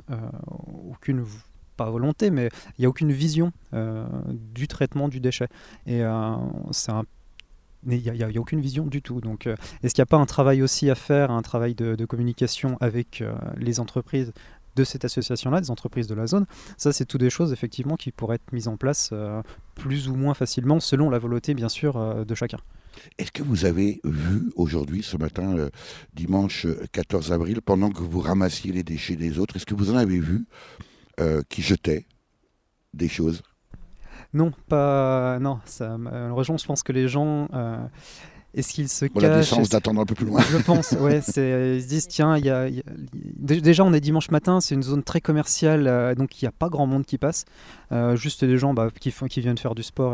pas volonté, mais il n'y a aucune vision du traitement du déchet. Et il n'y a aucune vision du tout. Donc, est-ce qu'il n'y a pas un travail aussi à faire, un travail de communication avec les entreprises de cette association-là, des entreprises de la zone? Ça, c'est toutes des choses, effectivement, qui pourraient être mises en place plus ou moins facilement, selon la volonté, bien sûr, de chacun. Est-ce que vous avez vu aujourd'hui, ce matin, dimanche 14 avril, pendant que vous ramassiez les déchets des autres, est-ce que vous en avez vu qui jetaient des choses? Non, malheureusement, je pense que les gens, est-ce qu'ils se cachent? La décence d'attendre un peu plus loin. Je pense, ouais. Ils se disent, tiens, déjà on est dimanche matin, c'est une zone très commerciale, donc il n'y a pas grand monde qui passe. Juste des gens qui viennent faire du sport,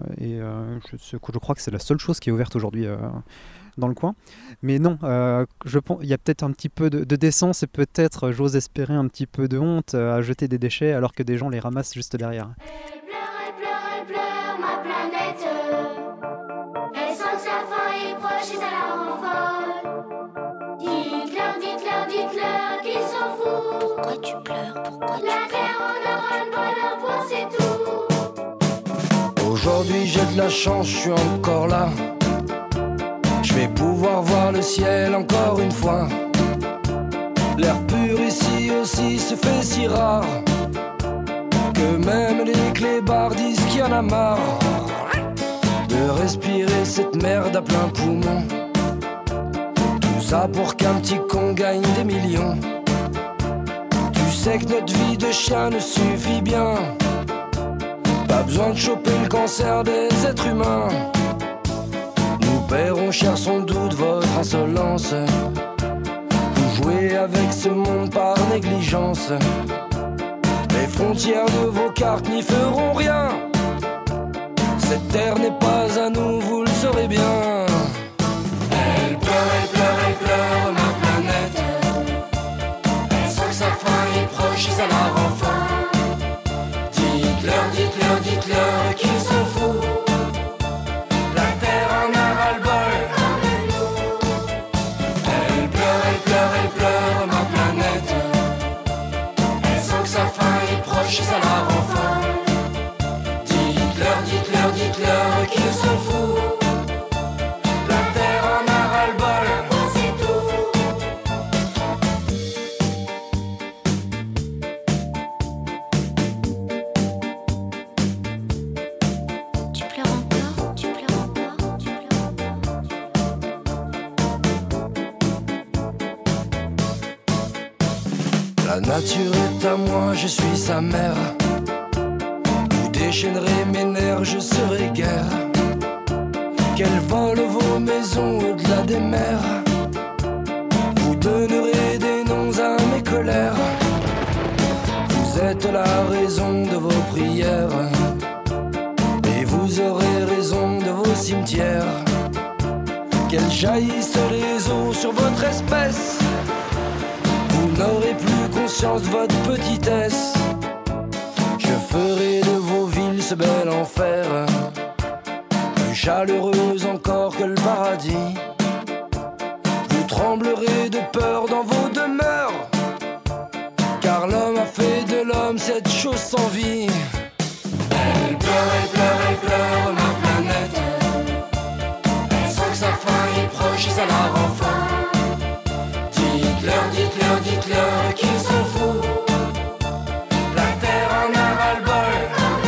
je crois que c'est la seule chose qui est ouverte aujourd'hui dans le coin. Mais non, je pense il y a peut-être un petit peu de décence et peut-être, j'ose espérer, un petit peu de honte à jeter des déchets alors que des gens les ramassent juste derrière. Elle pleure, ma planète. Elle sent que sa fin est proche et ça la rend folle. Dites-leur qu'ils s'en foutent. Pourquoi tu pleures? Pourquoi tu La terre en aura le bonheur pour c'est tout. Aujourd'hui j'ai de la chance, je suis encore là. Je vais pouvoir voir le ciel encore une fois. L'air pur ici aussi se fait si rare que même les clébards disent qu'il y en a marre de respirer cette merde à plein poumon. Tout ça pour qu'un petit con gagne des millions. Tu sais que notre vie de chien ne suffit bien. Pas besoin de choper le cancer des êtres humains. Nous paierons cher sans doute votre insolence. Vous jouez avec ce monde par négligence. Les frontières de vos cartes n'y feront rien. Cette terre n'est pas à nous, vous le saurez bien. Elle pleure, ma planète. Elle sent que sa fin est proche et ça la rend folle. Dites-leur qu'ils s'en foutent. La terre en a ras-le-bol comme nous. Elle pleure, ma planète. Elle sent que sa fin est proche et ça la rend folle. Dites-leur qu'ils s'en foutent. La terre en a ras-le-bol, c'est tout. Tu pleures encore? Tu pleures encore? Tu pleures encore? La nature est à moi, je suis sa mère. Vous déchaînerez mes nerfs, je serai guère. Qu'elle vole vos maisons au-delà des mers. Vous donnerez des noms à mes collègues. que l'air. Vous êtes la raison de vos prières, et vous aurez raison de vos cimetières. Qu'elles jaillissent les eaux sur votre espèce, vous n'aurez plus conscience de votre petitesse. Je ferai de vos villes ce bel enfer, plus chaleureuse encore que le paradis. Vous tremblerez de peur dans vos demeures, car l'homme a fait de l'homme cette chose sans vie. Elle pleure, ma planète. Elle sent que sa fin est proche et ça la rend folle. Dites-leur qu'ils sont fous. La terre en a ras-le-bol.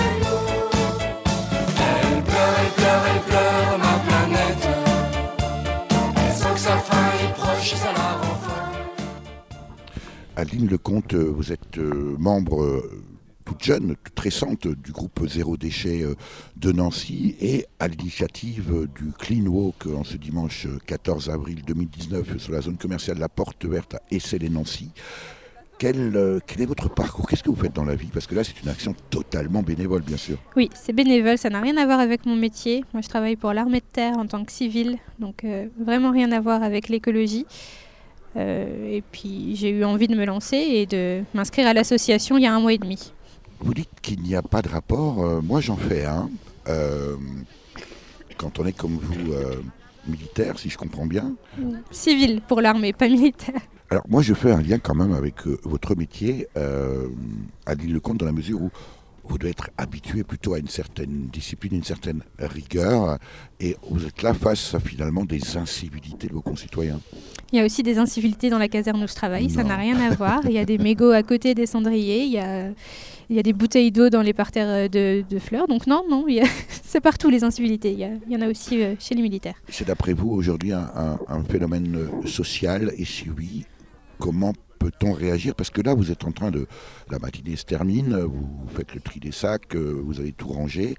Elle pleure, ma planète. Elle sent que sa fin est proche et ça la rend folle. Adeline Lecomte, vous êtes membre toute jeune, toute récente du groupe Zéro Déchet de Nancy et à l'initiative du Clean Walk en ce dimanche 14 avril 2019 sur la zone commerciale La Porte Verte à Essey-les-Nancy. Quel est votre parcours? Qu'est-ce que vous faites dans la vie? Parce que là, c'est une action totalement bénévole, bien sûr. Oui, c'est bénévole, ça n'a rien à voir avec mon métier. Moi, je travaille pour l'armée de terre en tant que civile, donc vraiment rien à voir avec l'écologie. Et puis, j'ai eu envie de me lancer et de m'inscrire à l'association il y a 1 mois et demi. Vous dites qu'il n'y a pas de rapport. Moi, j'en fais un. Quand on est comme vous, militaire, si je comprends bien. Civil pour l'armée, pas militaire. Alors, moi, je fais un lien quand même avec votre métier, Adeline Lecomte, dans la mesure où vous devez être habitué plutôt à une certaine discipline, une certaine rigueur, et vous êtes là face à finalement des incivilités de vos concitoyens. Il y a aussi des incivilités dans la caserne où je travaille, ça n'a rien à voir. Il y a des mégots à côté des cendriers, il y a des bouteilles d'eau dans les parterres de fleurs. Donc non, c'est partout les incivilités. Il y en a aussi chez les militaires. C'est d'après vous aujourd'hui un phénomène social, et si oui, comment peut-on réagir? Parce que là, vous êtes en train de... La matinée se termine, vous faites le tri des sacs, vous avez tout rangé.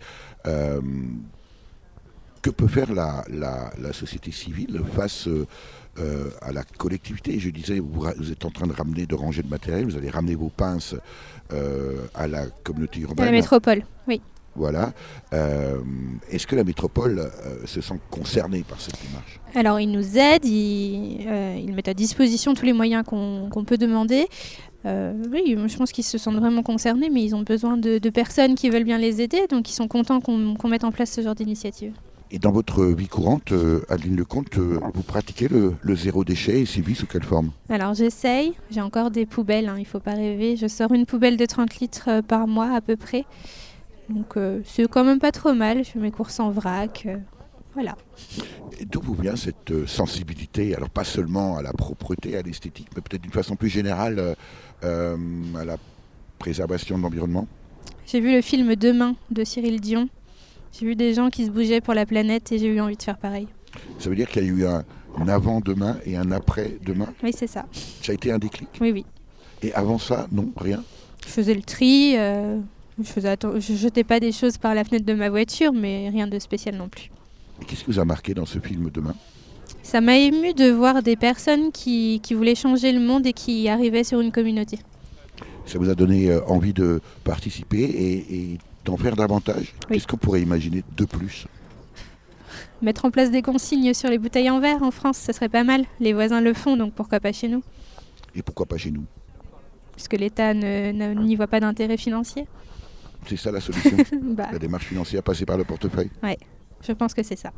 Que peut faire la société civile face à la collectivité? Je disais, vous êtes en train de ranger le matériel, vous allez ramener vos pinces à la communauté urbaine. À la métropole, oui. Voilà. Est-ce que la métropole se sent concernée par cette démarche? Alors, ils nous aident, ils mettent à disposition tous les moyens qu'on peut demander. Oui, je pense qu'ils se sentent vraiment concernés, mais ils ont besoin de personnes qui veulent bien les aider, donc ils sont contents qu'on mette en place ce genre d'initiative. Et dans votre vie courante, Adeline Lecomte, vous pratiquez le zéro déchet, et si oui, sous quelle forme? Alors j'essaye, j'ai encore des poubelles, il ne faut pas rêver. Je sors une poubelle de 30 litres par mois à peu près. Donc c'est quand même pas trop mal, je fais mes courses en vrac, voilà. Et d'où vous vient cette sensibilité, alors pas seulement à la propreté, à l'esthétique, mais peut-être d'une façon plus générale à la préservation de l'environnement? J'ai vu le film Demain de Cyril Dion. J'ai vu des gens qui se bougeaient pour la planète et j'ai eu envie de faire pareil. Ça veut dire qu'il y a eu un avant-demain et un après-demain? Oui, c'est ça. Ça a été un déclic? Oui. Et avant ça, non, rien? Je faisais le tri, je jetais pas des choses par la fenêtre de ma voiture, mais rien de spécial non plus. Et qu'est-ce qui vous a marqué dans ce film Demain? Ça m'a ému de voir des personnes qui voulaient changer le monde et qui arrivaient sur une communauté. Ça vous a donné envie de participer et d'en faire davantage? Oui. Qu'est-ce qu'on pourrait imaginer de plus? Mettre en place des consignes sur les bouteilles en verre en France, ça serait pas mal. Les voisins le font, donc pourquoi pas chez nous? Et pourquoi pas chez nous? Parce que l'État n'y voit pas d'intérêt financier. C'est ça la solution? La démarche financière passée par le portefeuille? Oui, je pense que c'est ça.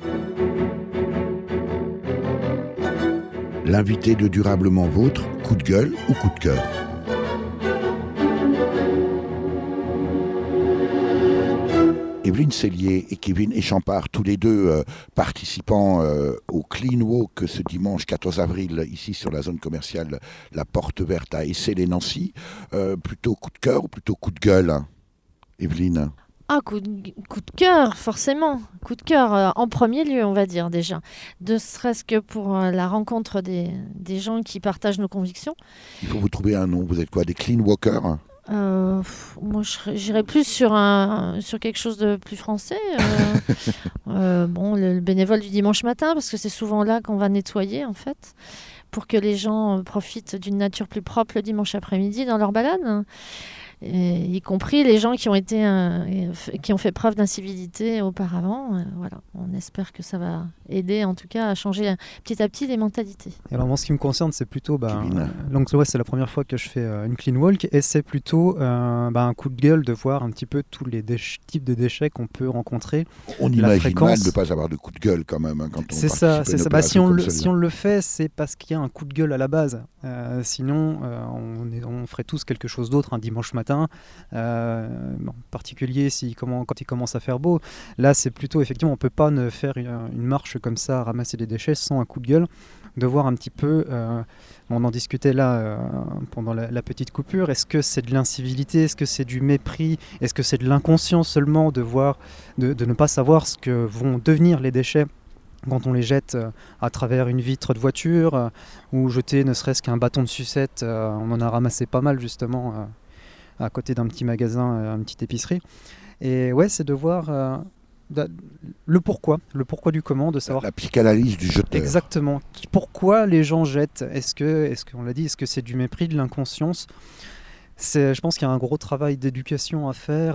L'invité de Durablement Vôtre, coup de gueule ou coup de cœur? Evelyne Cellier et Kevin Échampard, tous les deux participants au Clean Walk ce dimanche 14 avril, ici sur la zone commerciale La Porte Verte à Essey-les-Nancy. Plutôt coup de cœur ou plutôt coup de gueule, Evelyne? Coup de cœur, forcément. Coup de cœur en premier lieu, on va dire déjà. Ne serait-ce que pour la rencontre des gens qui partagent nos convictions. Il faut vous trouver un nom. Vous êtes quoi, des clean walkers? Moi, j'irais plus sur quelque chose de plus français. Le bénévole du dimanche matin, parce que c'est souvent là qu'on va nettoyer, en fait. pour que les gens profitent d'une nature plus propre le dimanche après-midi dans leur balade. Y compris les gens qui ont fait preuve d'incivilité auparavant. Voilà. On espère que ça va aider en tout cas à changer petit à petit les mentalités. Et alors moi, ce qui me concerne, c'est plutôt donc c'est la première fois que je fais une clean walk et c'est plutôt un coup de gueule de voir un petit peu tous les types de déchets qu'on peut rencontrer. On imagine mal de ne pas avoir de coup de gueule quand même quand on c'est ça. Si on le fait, c'est parce qu'il y a un coup de gueule à la base. Sinon, on ferait tous quelque chose d'autre un dimanche matin. En particulier quand il commence à faire beau. Là, c'est plutôt, effectivement, on ne peut pas faire une marche comme ça, ramasser des déchets sans un coup de gueule, de voir un petit peu, on en discutait là pendant la petite coupure, est-ce que c'est de l'incivilité, est-ce que c'est du mépris, est-ce que c'est de l'inconscience seulement de ne pas savoir ce que vont devenir les déchets quand on les jette à travers une vitre de voiture ou jeter ne serait-ce qu'un bâton de sucette. On en a ramassé pas mal justement à côté d'un petit magasin, une petite épicerie. Et ouais, c'est de voir le pourquoi du comment, de savoir la psychanalyse du jeteur. Exactement. Pourquoi les gens jettent ? Est-ce qu'on l'a dit, est-ce que c'est du mépris, de l'inconscience ? Je pense qu'il y a un gros travail d'éducation à faire,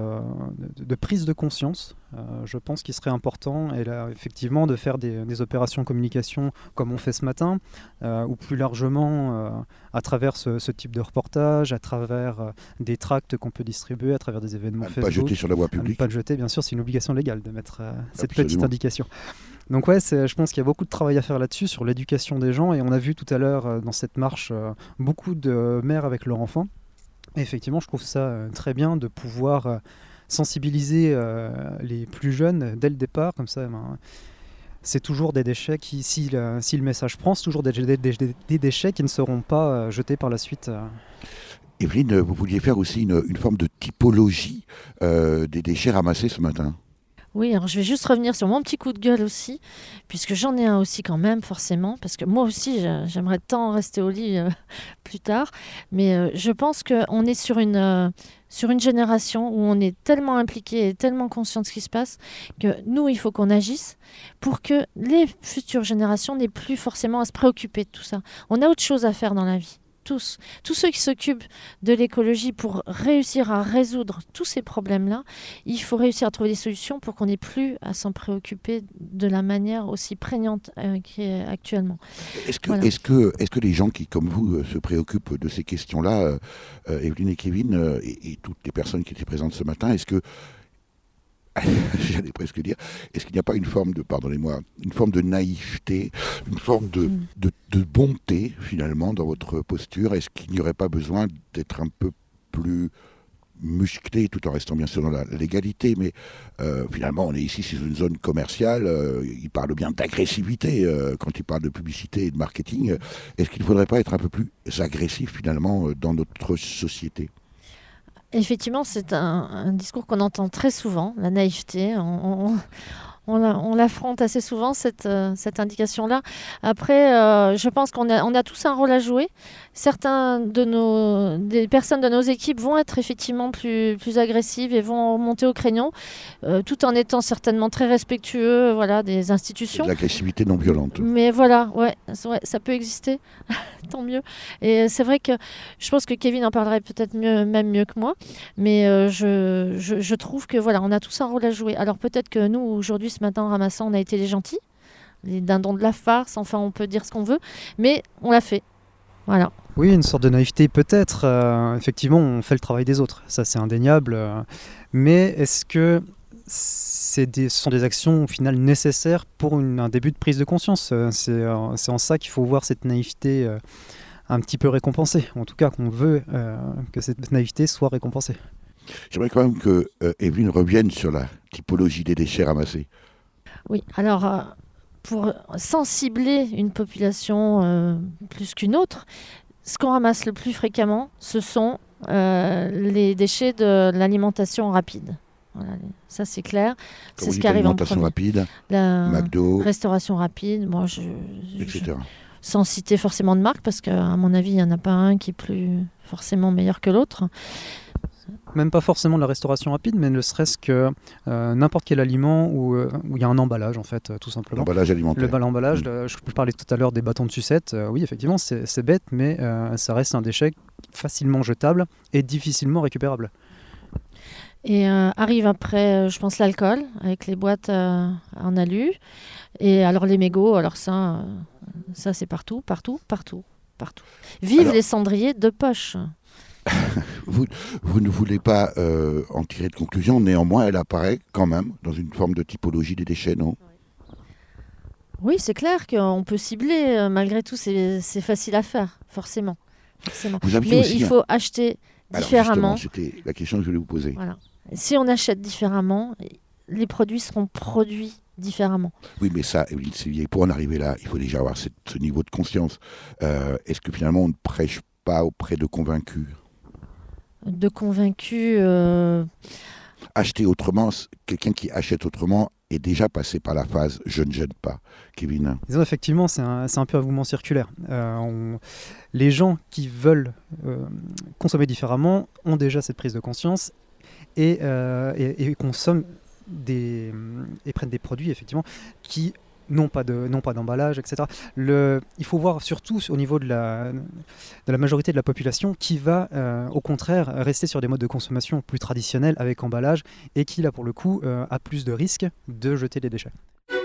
de prise de conscience. Je pense qu'il serait important, et là, effectivement, de faire des opérations communication comme on fait ce matin, ou plus largement à travers ce type de reportage, à travers des tracts qu'on peut distribuer, à travers des événements Facebook. Pas jeter sur la voie publique. Pas le jeter, bien sûr, c'est une obligation légale de mettre cette Absolument. petite indication. Donc ouais, je pense qu'il y a beaucoup de travail à faire là-dessus, sur l'éducation des gens, et on a vu tout à l'heure dans cette marche beaucoup de mères avec leurs enfants. Et effectivement, je trouve ça très bien de pouvoir sensibiliser les plus jeunes dès le départ, comme ça. C'est toujours des déchets qui, si le message prend, c'est toujours des déchets qui ne seront pas jetés par la suite. Evelyne, vous vouliez faire aussi une forme de typologie des déchets ramassés ce matin. Oui, alors je vais juste revenir sur mon petit coup de gueule aussi, puisque j'en ai un aussi quand même, forcément, parce que moi aussi, j'aimerais tant rester au lit plus tard, mais je pense qu'on est sur une génération où on est tellement impliqué et tellement conscient de ce qui se passe que nous, il faut qu'on agisse pour que les futures générations n'aient plus forcément à se préoccuper de tout ça. On a autre chose à faire dans la vie. Tous ceux qui s'occupent de l'écologie, pour réussir à résoudre tous ces problèmes-là, il faut réussir à trouver des solutions pour qu'on n'ait plus à s'en préoccuper de la manière aussi prégnante qui est actuellement. Est-ce que les gens qui, comme vous, se préoccupent de ces questions-là, Evelyne et Kevin, et toutes les personnes qui étaient présentes ce matin, est-ce que j'allais presque dire, est-ce qu'il n'y a pas une forme de naïveté, une forme de bonté finalement dans votre posture ? Est-ce qu'il n'y aurait pas besoin d'être un peu plus musclé, tout en restant bien sûr dans la légalité, mais finalement on est ici sur une zone commerciale, il parle bien d'agressivité quand il parle de publicité et de marketing. Est-ce qu'il ne faudrait pas être un peu plus agressif finalement dans notre société ? Effectivement, c'est un discours qu'on entend très souvent, la naïveté. On l'affronte assez souvent, cette indication-là. Après, je pense qu'on a tous un rôle à jouer. Certains des personnes de nos équipes vont être effectivement plus agressives et vont monter au créneau, tout en étant certainement très respectueux des institutions. De l'agressivité non violente. Mais voilà, ouais, ça peut exister, tant mieux. Et c'est vrai que je pense que Kevin en parlerait peut-être même mieux que moi, mais je trouve que on a tous un rôle à jouer. Alors peut-être que nous, aujourd'hui, ce matin, en ramassant, on a été les gentils, les dindons de la farce, enfin on peut dire ce qu'on veut, mais on l'a fait. Voilà. Oui, une sorte de naïveté peut-être. Effectivement, on fait le travail des autres, ça c'est indéniable. Mais est-ce que ce sont des actions au final nécessaires pour un début de prise de conscience ? C'est en ça qu'il faut voir cette naïveté un petit peu récompensée. En tout cas, qu'on veut que cette naïveté soit récompensée. J'aimerais quand même que Evelyne revienne sur la typologie des déchets ramassés. Oui, alors pour sensibler une population plus qu'une autre, ce qu'on ramasse le plus fréquemment, ce sont les déchets de l'alimentation rapide. Voilà, ça c'est clair. Quand c'est ce qui arrive en alimentation premier. Rapide, La McDo, restauration rapide, etc. Sans citer forcément de marque, parce qu'à mon avis, il n'y en a pas un qui est plus forcément meilleur que l'autre. Même pas forcément de la restauration rapide, mais ne serait-ce que n'importe quel aliment où il y a un emballage, en fait, tout simplement. L'emballage alimentaire. L'emballage, je parlais tout à l'heure des bâtons de sucette. Oui, effectivement, c'est bête, mais ça reste un déchet facilement jetable et difficilement récupérable. Et arrive après, je pense, l'alcool, avec les boîtes en alu. Et alors les mégots, alors ça c'est partout. Vive alors, les cendriers de poche. vous ne voulez pas en tirer de conclusion, néanmoins elle apparaît quand même dans une forme de typologie des déchets, non ? Oui, c'est clair qu'on peut cibler, malgré tout, c'est facile à faire, forcément. Mais il faut acheter différemment. Alors c'était la question que je voulais vous poser. Voilà. Si on achète différemment, les produits seront produits différemment. Oui, mais ça, Evelyne Sévillier, pour en arriver là, il faut déjà avoir ce niveau de conscience. Est-ce que finalement on ne prêche pas auprès de convaincus ? De convaincus... Acheter autrement, quelqu'un qui achète autrement est déjà passé par la phase « je ne jette pas ». Kevin ? Disons, effectivement, c'est un peu un mouvement circulaire. Les gens qui veulent consommer différemment ont déjà cette prise de conscience et consomment et prennent des produits, effectivement, qui n'ont pas d'emballage, etc. Il faut voir surtout au niveau de la majorité de la population qui va au contraire rester sur des modes de consommation plus traditionnels avec emballage et qui là pour le coup a plus de risques de jeter des déchets.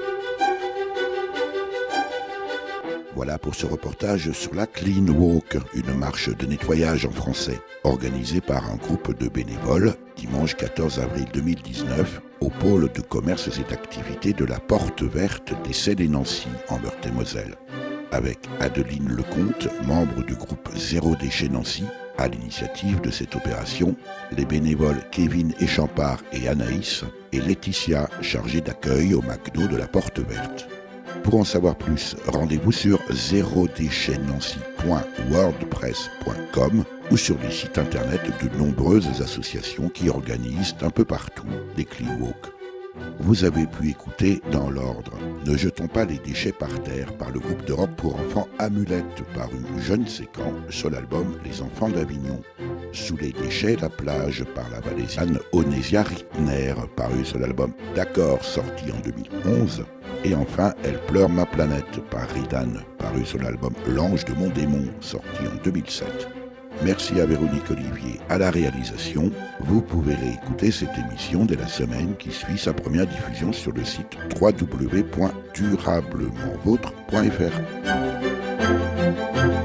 Voilà pour ce reportage sur la Clean Walk, une marche de nettoyage en français, organisée par un groupe de bénévoles dimanche 14 avril 2019 au pôle de commerce et d'activités de la Porte Verte d'Essel et Nancy en Meurthe-et-Moselle. Avec Adeline Lecomte, membre du groupe Zéro Déchet Nancy, à l'initiative de cette opération, les bénévoles Kevin Échampard et Anaïs et Laetitia, chargée d'accueil au McDo de la Porte Verte. Pour en savoir plus, rendez-vous sur zerodéchetnancy.wordpress.com ou sur les sites internet de nombreuses associations qui organisent un peu partout des Clean Walk. Vous avez pu écouter dans l'ordre Ne jetons pas les déchets par terre par le groupe de rock pour enfants Amulette paru je ne sais quand sur l'album Les Enfants d'Avignon. Sous les déchets, la plage par la Valésiane Onésia Rittner paru sur l'album D'accord sorti en 2011. Et enfin, Elle pleure ma planète par Ridan, paru sur l'album L'Ange de mon démon, sorti en 2007. Merci à Véronique Olivier à la réalisation. Vous pouvez réécouter cette émission dès la semaine qui suit sa première diffusion sur le site www.durablementvôtre.fr.